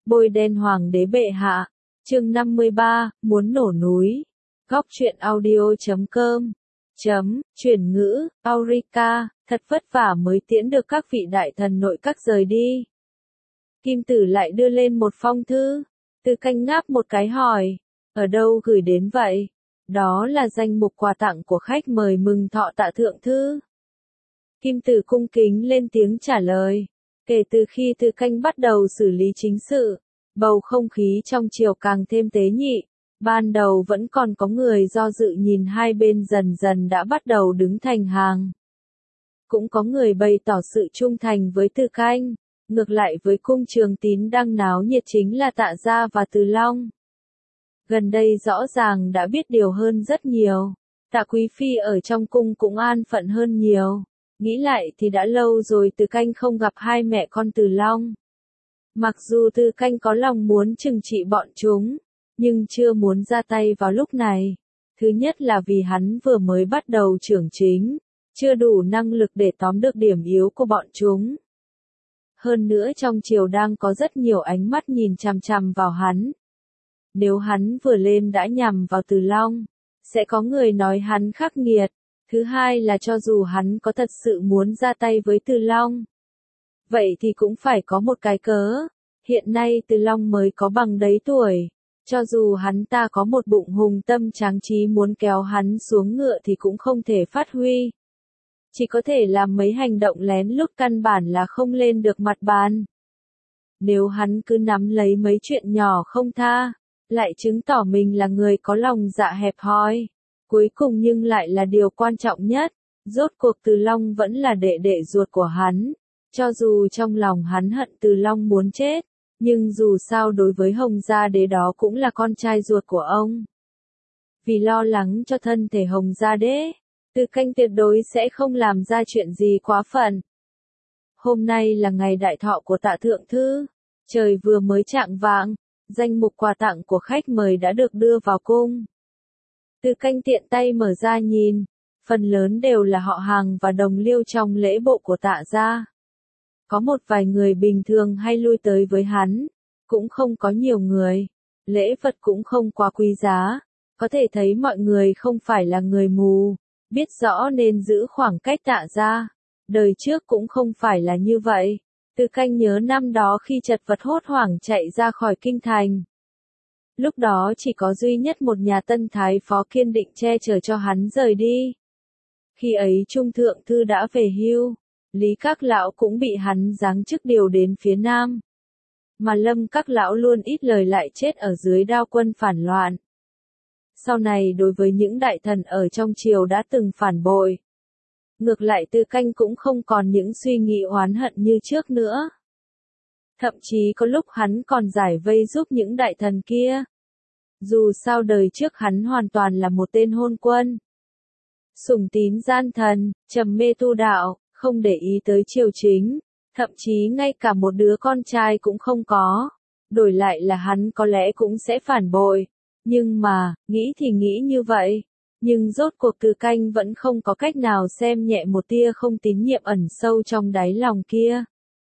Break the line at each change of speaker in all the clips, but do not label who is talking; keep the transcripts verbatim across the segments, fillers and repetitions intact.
Bôi đen hoàng đế bệ hạ. Chương năm mươi ba, muốn nổ núi. Góc truyện audio chấm com. Chấm, chuyển ngữ, Aurica, thật vất vả mới tiễn được các vị đại thần nội các rời đi. Kim Tử lại đưa lên một phong thư. Từ Canh ngáp một cái hỏi, ở đâu gửi đến vậy? Đó là danh mục quà tặng của khách mời mừng thọ Tạ thượng thư. Kim Tử cung kính lên tiếng trả lời. Kể từ khi Từ Canh bắt đầu xử lý chính sự, bầu không khí trong triều càng thêm tế nhị. Ban đầu vẫn còn có người do dự, nhìn hai bên dần dần đã bắt đầu đứng thành hàng. Cũng có người bày tỏ sự trung thành với Từ Canh. Ngược lại với cung Trường Tín đang náo nhiệt chính là Tạ Gia và Từ Long. Gần đây rõ ràng đã biết điều hơn rất nhiều. Tạ Quý Phi ở trong cung cũng an phận hơn nhiều. Nghĩ lại thì đã lâu rồi Từ Canh không gặp hai mẹ con Từ Long. Mặc dù Từ Canh có lòng muốn trừng trị bọn chúng, nhưng chưa muốn ra tay vào lúc này. Thứ nhất là vì hắn vừa mới bắt đầu trưởng chính, chưa đủ năng lực để tóm được điểm yếu của bọn chúng. Hơn nữa trong triều đang có rất nhiều ánh mắt nhìn chằm chằm vào hắn. Nếu hắn vừa lên đã nhằm vào Từ Long, sẽ có người nói hắn khắc nghiệt. Thứ hai là cho dù hắn có thật sự muốn ra tay với Từ Long, vậy thì cũng phải có một cái cớ. Hiện nay Từ Long mới có bằng đấy tuổi. Cho dù hắn ta có một bụng hùng tâm tráng trí muốn kéo hắn xuống ngựa thì cũng không thể phát huy. Chỉ có thể làm mấy hành động lén lút, căn bản là không lên được mặt bàn. Nếu hắn cứ nắm lấy mấy chuyện nhỏ không tha, lại chứng tỏ mình là người có lòng dạ hẹp hòi. Cuối cùng nhưng lại là điều quan trọng nhất, rốt cuộc Từ Long vẫn là đệ đệ ruột của hắn. Cho dù trong lòng hắn hận Từ Long muốn chết, nhưng dù sao đối với Hồng Gia Đế đó cũng là con trai ruột của ông. Vì lo lắng cho thân thể Hồng Gia Đế, Từ Canh tuyệt đối sẽ không làm ra chuyện gì quá phận. Hôm nay là ngày đại thọ của Tạ thượng thư, trời vừa mới chạng vạng, danh mục quà tặng của khách mời đã được đưa vào cung. Từ Canh tiện tay mở ra nhìn, phần lớn đều là họ hàng và đồng liêu trong lễ bộ của Tạ gia. Có một vài người bình thường hay lui tới với hắn, cũng không có nhiều người. Lễ vật cũng không quá quý giá, có thể thấy mọi người không phải là người mù, biết rõ nên giữ khoảng cách Tạ gia. Đời trước cũng không phải là như vậy. Từ Canh nhớ năm đó khi chật vật hốt hoảng chạy ra khỏi kinh thành. Lúc đó chỉ có duy nhất một nhà Tân Thái Phó kiên định che chở cho hắn rời đi. Khi ấy Trung Thượng Thư đã về hưu, Lý Các Lão cũng bị hắn giáng chức điều đến phía Nam. Mà Lâm Các Lão luôn ít lời lại chết ở dưới đao quân phản loạn. Sau này đối với những đại thần ở trong triều đã từng phản bội, ngược lại Từ Canh cũng không còn những suy nghĩ oán hận như trước nữa. Thậm chí có lúc hắn còn giải vây giúp những đại thần kia. Dù sao đời trước hắn hoàn toàn là một tên hôn quân. Sủng tín gian thần, trầm mê tu đạo, không để ý tới triều chính, thậm chí ngay cả một đứa con trai cũng không có. Đổi lại là hắn có lẽ cũng sẽ phản bội. Nhưng mà, nghĩ thì nghĩ như vậy. Nhưng rốt cuộc Từ Canh vẫn không có cách nào xem nhẹ một tia không tín nhiệm ẩn sâu trong đáy lòng kia.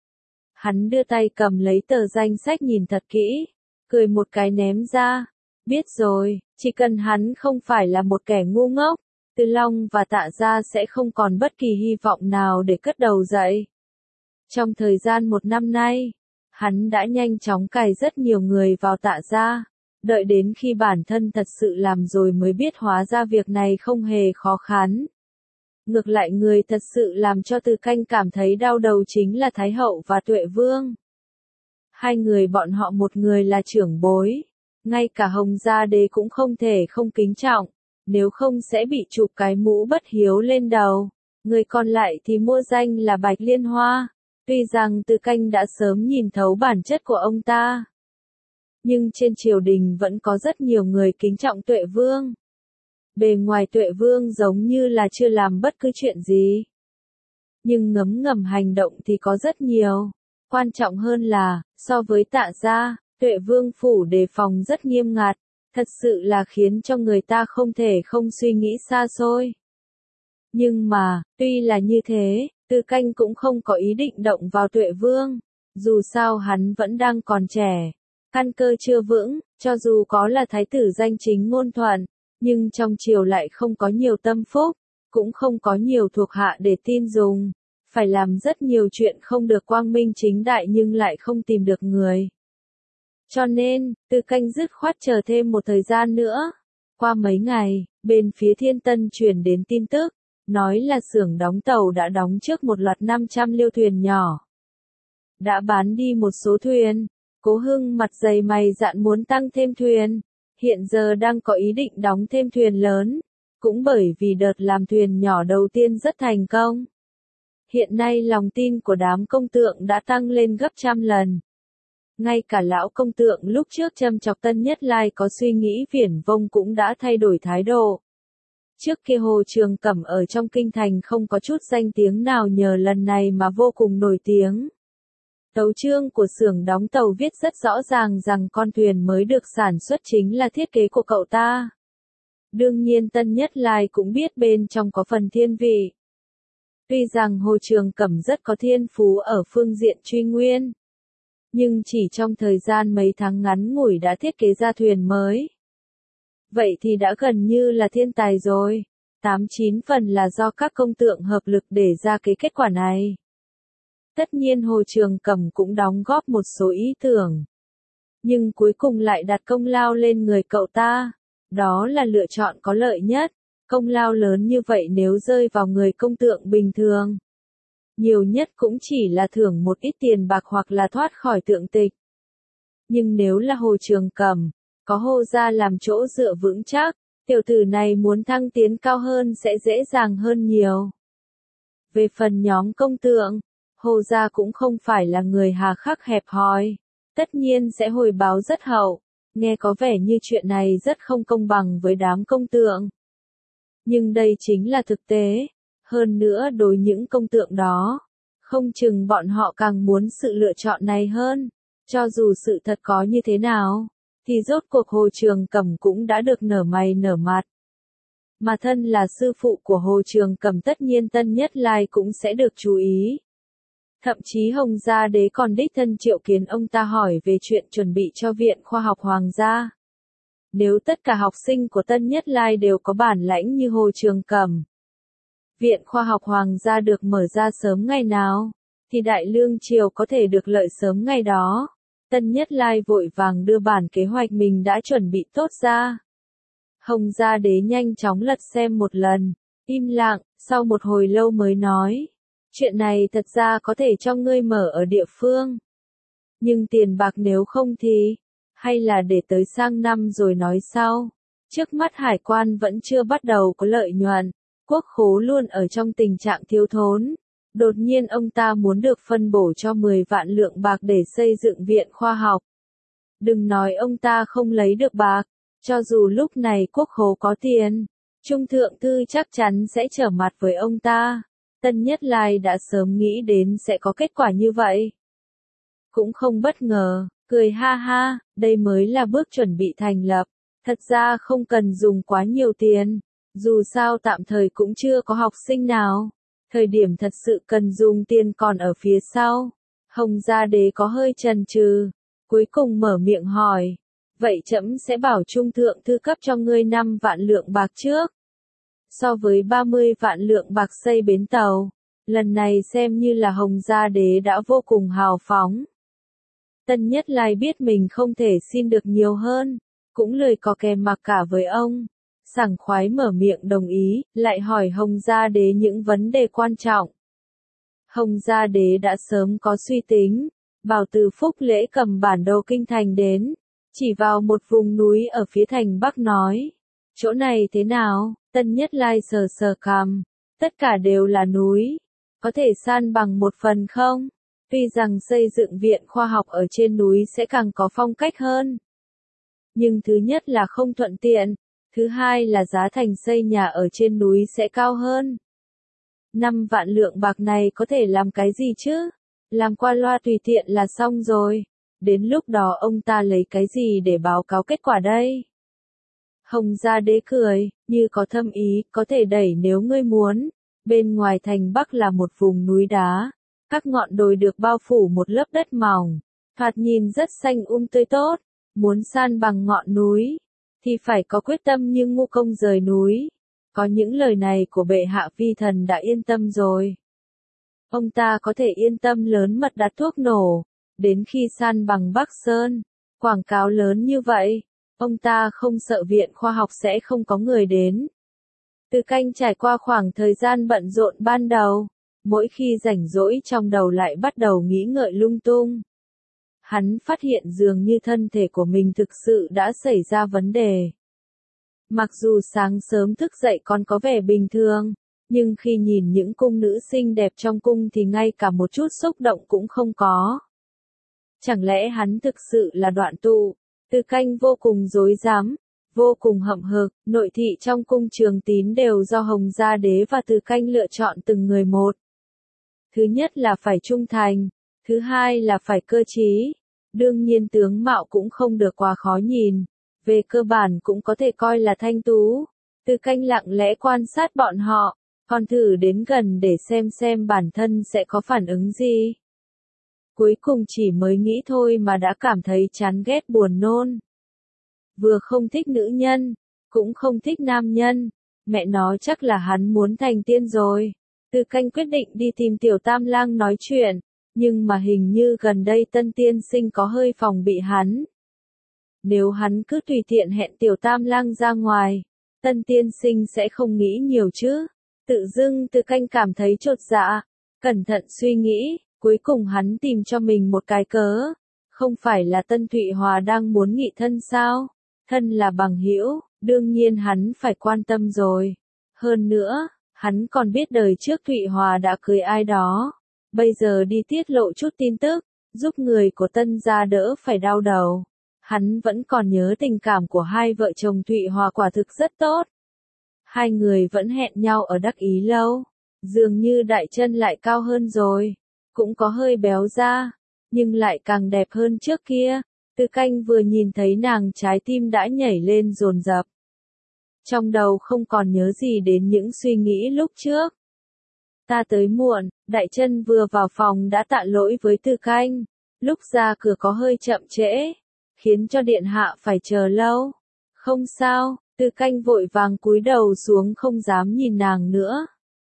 Hắn đưa tay cầm lấy tờ danh sách nhìn thật kỹ, cười một cái ném ra. Biết rồi, chỉ cần hắn không phải là một kẻ ngu ngốc, Từ Long và Tạ gia sẽ không còn bất kỳ hy vọng nào để cất đầu dậy. Trong thời gian một năm nay, hắn đã nhanh chóng cài rất nhiều người vào Tạ gia. Đợi đến khi bản thân thật sự làm rồi mới biết hóa ra việc này không hề khó khăn. Ngược lại người thật sự làm cho Từ Canh cảm thấy đau đầu chính là Thái Hậu và Tuệ Vương. Hai người bọn họ, một người là trưởng bối, ngay cả Hồng Gia Đế cũng không thể không kính trọng, nếu không sẽ bị chụp cái mũ bất hiếu lên đầu. Người còn lại thì mua danh là Bạch Liên Hoa. Tuy rằng Từ Canh đã sớm nhìn thấu bản chất của ông ta, nhưng trên triều đình vẫn có rất nhiều người kính trọng Tuệ Vương. Bề ngoài Tuệ Vương giống như là chưa làm bất cứ chuyện gì, nhưng ngấm ngầm hành động thì có rất nhiều. Quan trọng hơn là, so với Tạ gia, Tuệ Vương phủ đề phòng rất nghiêm ngặt, thật sự là khiến cho người ta không thể không suy nghĩ xa xôi. Nhưng mà, tuy là như thế, Từ Canh cũng không có ý định động vào Tuệ Vương. Dù sao hắn vẫn đang còn trẻ, căn cơ chưa vững, cho dù có là thái tử danh chính ngôn thuận, nhưng trong triều lại không có nhiều tâm phúc, cũng không có nhiều thuộc hạ để tin dùng, phải làm rất nhiều chuyện không được quang minh chính đại nhưng lại không tìm được người. Cho nên, Tư Canh dứt khoát chờ thêm một thời gian nữa. Qua mấy ngày, bên phía Thiên Tân truyền đến tin tức, nói là xưởng đóng tàu đã đóng trước một loạt năm trăm liêu thuyền nhỏ. Đã bán đi một số thuyền, Cố Hưng mặt dày mày dạn muốn tăng thêm thuyền, hiện giờ đang có ý định đóng thêm thuyền lớn, cũng bởi vì đợt làm thuyền nhỏ đầu tiên rất thành công. Hiện nay lòng tin của đám công tượng đã tăng lên gấp trăm lần. Ngay cả lão công tượng lúc trước châm chọc Tân Nhất Lai có suy nghĩ viển vông cũng đã thay đổi thái độ. Trước kia Hồ Trường Cẩm ở trong kinh thành không có chút danh tiếng nào nhờ lần này mà vô cùng nổi tiếng. Tấu chương của xưởng đóng tàu viết rất rõ ràng rằng con thuyền mới được sản xuất chính là thiết kế của cậu ta. Đương nhiên Tân Nhất Lai cũng biết bên trong có phần thiên vị. Tuy rằng Hồ Trường Cẩm rất có thiên phú ở phương diện truy nguyên, nhưng chỉ trong thời gian mấy tháng ngắn ngủi đã thiết kế ra thuyền mới. Vậy thì đã gần như là thiên tài rồi, tám chín phần là do các công tượng hợp lực để ra cái kết quả này. Tất nhiên Hồ Trường Cẩm cũng đóng góp một số ý tưởng, nhưng cuối cùng lại đặt công lao lên người cậu ta, đó là lựa chọn có lợi nhất. Công lao lớn như vậy nếu rơi vào người công tượng bình thường, nhiều nhất cũng chỉ là thưởng một ít tiền bạc hoặc là thoát khỏi tượng tịch. Nhưng nếu là Hồ Trường Cẩm, có Hồ gia làm chỗ dựa vững chắc, tiểu tử này muốn thăng tiến cao hơn sẽ dễ dàng hơn nhiều. Về phần nhóm công tượng, Hồ gia cũng không phải là người hà khắc hẹp hòi, tất nhiên sẽ hồi báo rất hậu, nghe có vẻ như chuyện này rất không công bằng với đám công tượng. Nhưng đây chính là thực tế, hơn nữa đối những công tượng đó, không chừng bọn họ càng muốn sự lựa chọn này hơn, cho dù sự thật có như thế nào, thì rốt cuộc Hồ Trường Cẩm cũng đã được nở mày nở mặt. Mà thân là sư phụ của Hồ Trường Cẩm tất nhiên Tân Nhất Lai cũng sẽ được chú ý. Thậm chí Hồng Gia Đế còn đích thân triệu kiến ông ta hỏi về chuyện chuẩn bị cho Viện Khoa học Hoàng gia. Nếu tất cả học sinh của Tân Nhất Lai đều có bản lãnh như Hồ Trường Cẩm, Viện Khoa học Hoàng gia được mở ra sớm ngày nào, thì Đại Lương Triều có thể được lợi sớm ngày đó. Tân Nhất Lai vội vàng đưa bản kế hoạch mình đã chuẩn bị tốt ra. Hồng Gia Đế nhanh chóng lật xem một lần, im lặng, sau một hồi lâu mới nói, chuyện này thật ra có thể cho ngươi mở ở địa phương. Nhưng tiền bạc nếu không thì, hay là để tới sang năm rồi nói sau. Trước mắt hải quan vẫn chưa bắt đầu có lợi nhuận, quốc khố luôn ở trong tình trạng thiếu thốn. Đột nhiên ông ta muốn được phân bổ cho mười vạn lượng bạc để xây dựng viện khoa học. Đừng nói ông ta không lấy được bạc, cho dù lúc này quốc khố có tiền, Trung Thượng Thư chắc chắn sẽ trở mặt với ông ta. Tân Nhất Lai đã sớm nghĩ đến sẽ có kết quả như vậy. Cũng không bất ngờ, cười ha ha, đây mới là bước chuẩn bị thành lập. Thật ra không cần dùng quá nhiều tiền, dù sao tạm thời cũng chưa có học sinh nào. Thời điểm thật sự cần dùng tiền còn ở phía sau. Hồng Gia Đế có hơi chần chừ, cuối cùng mở miệng hỏi, vậy trẫm sẽ bảo Trung Thượng Thư cấp cho ngươi năm vạn lượng bạc trước. So với ba mươi vạn lượng bạc xây bến tàu, lần này xem như là Hồng Gia Đế đã vô cùng hào phóng. Tân Nhất Lai biết mình không thể xin được nhiều hơn, cũng lười có kè mặc cả với ông. Sảng khoái mở miệng đồng ý, lại hỏi Hồng Gia Đế những vấn đề quan trọng. Hồng Gia Đế đã sớm có suy tính, bảo Từ Phúc Lễ cầm bản đồ kinh thành đến, chỉ vào một vùng núi ở phía thành Bắc nói, chỗ này thế nào? Tân Nhất Lai sờ sờ cằm, tất cả đều là núi, có thể san bằng một phần không? Tuy rằng xây dựng viện khoa học ở trên núi sẽ càng có phong cách hơn, nhưng thứ nhất là không thuận tiện. Thứ hai là giá thành xây nhà ở trên núi sẽ cao hơn. Năm vạn lượng bạc này có thể làm cái gì chứ? Làm qua loa tùy tiện là xong rồi. Đến lúc đó ông ta lấy cái gì để báo cáo kết quả đây? Hồng Gia Đế cười, như có thâm ý, có thể đẩy nếu ngươi muốn. Bên ngoài thành Bắc là một vùng núi đá. Các ngọn đồi được bao phủ một lớp đất mỏng. thoạt nhìn rất xanh um tươi tốt, muốn san bằng ngọn núi, thì phải có quyết tâm như Ngu Công rời núi. Có những lời này của bệ hạ vi thần đã yên tâm rồi. Ông ta có thể yên tâm lớn mật đặt thuốc nổ, đến khi san bằng Bắc Sơn, quảng cáo lớn như vậy, ông ta không sợ viện khoa học sẽ không có người đến. Từ Canh trải qua khoảng thời gian bận rộn ban đầu, mỗi khi rảnh rỗi trong đầu lại bắt đầu nghĩ ngợi lung tung. Hắn phát hiện dường như thân thể của mình thực sự đã xảy ra vấn đề. Mặc dù sáng sớm thức dậy còn có vẻ bình thường, nhưng khi nhìn những cung nữ xinh đẹp trong cung thì ngay cả một chút xúc động cũng không có. Chẳng lẽ hắn thực sự là đoạn tụ? Từ Canh vô cùng rối rắm, vô cùng hậm hực, nội thị trong cung Trường Tín đều do Hồng Gia Đế và Từ Canh lựa chọn từng người một. Thứ nhất là phải trung thành, thứ hai là phải cơ trí, đương nhiên tướng mạo cũng không được quá khó nhìn, về cơ bản cũng có thể coi là thanh tú. Từ Canh lặng lẽ quan sát bọn họ, còn thử đến gần để xem xem bản thân sẽ có phản ứng gì. Cuối cùng chỉ mới nghĩ thôi mà đã cảm thấy chán ghét buồn nôn. Vừa không thích nữ nhân, cũng không thích nam nhân, mẹ nó chắc là hắn muốn thành tiên rồi. Từ Canh quyết định đi tìm Tiểu Tam Lang nói chuyện, nhưng mà hình như gần đây Tân Tiên Sinh có hơi phòng bị hắn. Nếu hắn cứ tùy tiện hẹn Tiểu Tam Lang ra ngoài, Tân Tiên Sinh sẽ không nghĩ nhiều chứ. Tự dưng Từ Canh cảm thấy chột dạ, cẩn thận suy nghĩ, cuối cùng hắn tìm cho mình một cái cớ. Không phải là Tân Thụy Hòa đang muốn nghị thân sao? Thân là bằng hữu, đương nhiên hắn phải quan tâm rồi. Hơn nữa, hắn còn biết đời trước Thụy Hòa đã cưới ai đó. Bây giờ đi tiết lộ chút tin tức, giúp người của Tân gia đỡ phải đau đầu. Hắn vẫn còn nhớ tình cảm của hai vợ chồng Thụy Hòa quả thực rất tốt. Hai người vẫn hẹn nhau ở Đắc Ý lâu. Dường như Đại Chân lại cao hơn rồi, cũng có hơi béo ra, nhưng lại càng đẹp hơn trước kia. Từ Canh vừa nhìn thấy nàng trái tim đã nhảy lên dồn dập. Trong đầu không còn nhớ gì đến những suy nghĩ lúc trước. Ta tới muộn, Đại Chân vừa vào phòng đã tạ lỗi với Từ Canh. Lúc ra cửa có hơi chậm trễ, khiến cho điện hạ phải chờ lâu. Không sao, Từ Canh vội vàng cúi đầu xuống không dám nhìn nàng nữa.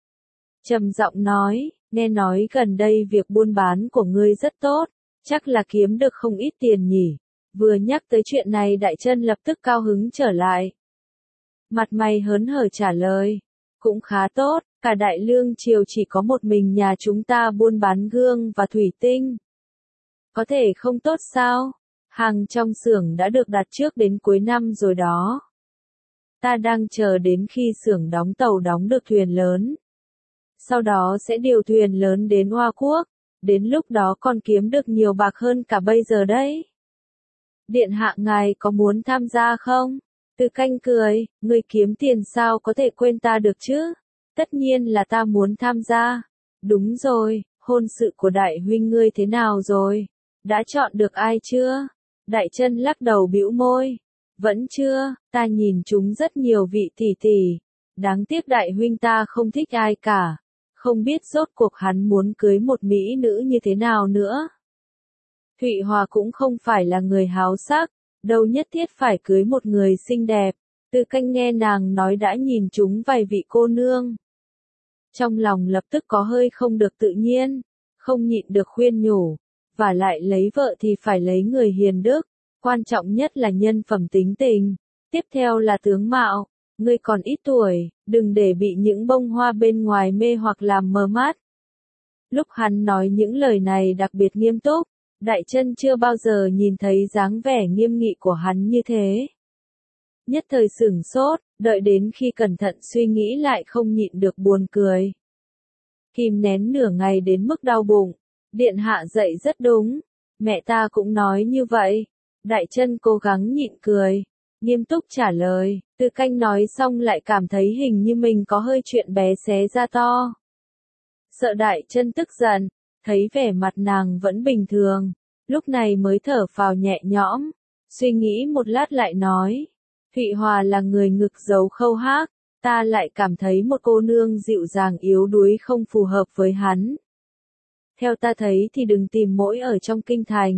Trầm giọng nói, nghe nói gần đây việc buôn bán của ngươi rất tốt, chắc là kiếm được không ít tiền nhỉ. Vừa nhắc tới chuyện này Đại Chân lập tức cao hứng trở lại. Mặt mày hớn hở trả lời, cũng khá tốt, cả Đại Lương triều chỉ có một mình nhà chúng ta buôn bán gương và thủy tinh. Có thể không tốt sao? Hàng trong xưởng đã được đặt trước đến cuối năm rồi đó. Ta đang chờ đến khi xưởng đóng tàu đóng được thuyền lớn. Sau đó sẽ điều thuyền lớn đến Hoa Quốc, đến lúc đó còn kiếm được nhiều bạc hơn cả bây giờ đấy. Điện hạ ngài có muốn tham gia không? Từ Canh cười, người kiếm tiền sao có thể quên ta được chứ? Tất nhiên là ta muốn tham gia. Đúng rồi, hôn sự của đại huynh ngươi thế nào rồi? Đã chọn được ai chưa? Đại Chân lắc đầu bĩu môi. Vẫn chưa, ta nhìn chúng rất nhiều vị tỷ tỷ. Đáng tiếc đại huynh ta không thích ai cả. Không biết rốt cuộc hắn muốn cưới một mỹ nữ như thế nào nữa. Thụy Hòa cũng không phải là người háo sắc, đâu nhất thiết phải cưới một người xinh đẹp. Từ Canh nghe nàng nói đã nhìn chúng vài vị cô nương. Trong lòng lập tức có hơi không được tự nhiên, không nhịn được khuyên nhủ. Và lại lấy vợ thì phải lấy người hiền đức, quan trọng nhất là nhân phẩm tính tình, tiếp theo là tướng mạo. Ngươi còn ít tuổi, đừng để bị những bông hoa bên ngoài mê hoặc làm mờ mắt. Lúc hắn nói những lời này đặc biệt nghiêm túc, Đại Chân chưa bao giờ nhìn thấy dáng vẻ nghiêm nghị của hắn như thế. Nhất thời sửng sốt, đợi đến khi cẩn thận suy nghĩ lại không nhịn được buồn cười. Kìm nén nửa ngày đến mức đau bụng, điện hạ dạy rất đúng, mẹ ta cũng nói như vậy. Đại Chân cố gắng nhịn cười, nghiêm túc trả lời. Từ Canh nói xong lại cảm thấy hình như mình có hơi chuyện bé xé ra to. Sợ Đại Chân tức giận, thấy vẻ mặt nàng vẫn bình thường, lúc này mới thở phào nhẹ nhõm, suy nghĩ một lát lại nói. Thụy Hòa là người ngực giấu khâu hác, ta lại cảm thấy một cô nương dịu dàng yếu đuối không phù hợp với hắn. Theo ta thấy thì đừng tìm mỗi ở trong kinh thành,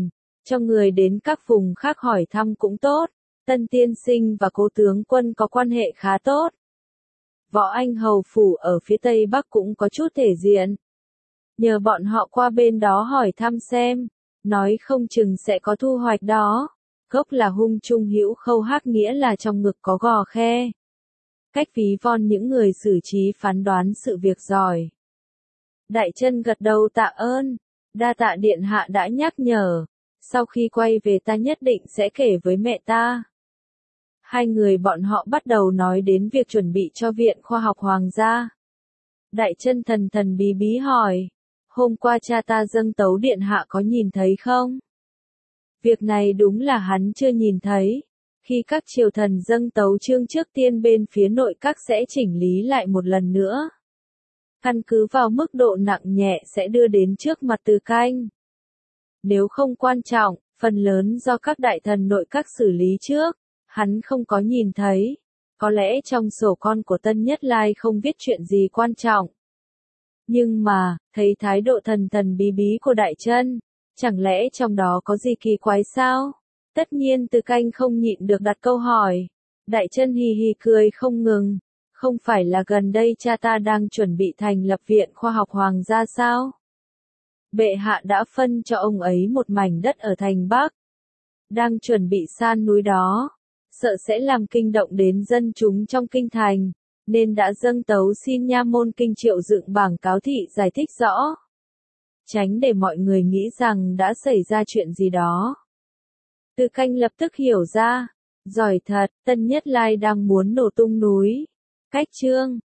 cho người đến các vùng khác hỏi thăm cũng tốt. Tân tiên sinh và cố tướng quân có quan hệ khá tốt. Võ Anh hầu phủ ở phía tây bắc cũng có chút thể diện. Nhờ bọn họ qua bên đó hỏi thăm xem, nói không chừng sẽ có thu hoạch đó. Gốc là hung trung hữu khâu hắc nghĩa là trong ngực có gò khe. Cách ví von những người xử trí phán đoán sự việc giỏi. Đại Chân gật đầu tạ ơn, đa tạ điện hạ đã nhắc nhở, sau khi quay về ta nhất định sẽ kể với mẹ ta. Hai người bọn họ bắt đầu nói đến việc chuẩn bị cho Viện Khoa học Hoàng gia. Đại Chân thần thần bí bí hỏi, hôm qua cha ta dâng tấu điện hạ có nhìn thấy không? Việc này đúng là hắn chưa nhìn thấy. Khi các triều thần dâng tấu chương trước tiên bên phía nội các sẽ chỉnh lý lại một lần nữa. Căn cứ vào mức độ nặng nhẹ sẽ đưa đến trước mặt Từ Canh. Nếu không quan trọng, phần lớn do các đại thần nội các xử lý trước, hắn không có nhìn thấy. Có lẽ trong sổ con của Tân Nhất Lai không viết chuyện gì quan trọng. Nhưng mà, thấy thái độ thần thần bí bí của Đại Chân, chẳng lẽ trong đó có gì kỳ quái sao? Tất nhiên Từ Canh không nhịn được đặt câu hỏi. Đại Chân hì hì cười không ngừng. Không phải là gần đây cha ta đang chuẩn bị thành lập Viện Khoa học Hoàng gia sao? Bệ hạ đã phân cho ông ấy một mảnh đất ở thành Bắc. Đang chuẩn bị san núi đó. Sợ sẽ làm kinh động đến dân chúng trong kinh thành. Nên đã dâng tấu xin nha môn kinh triệu dựng bảng cáo thị giải thích rõ. Tránh để mọi người nghĩ rằng đã xảy ra chuyện gì đó. Từ Canh lập tức hiểu ra. Giỏi thật, Tân Nhất Lai đang muốn nổ tung núi. Cách chương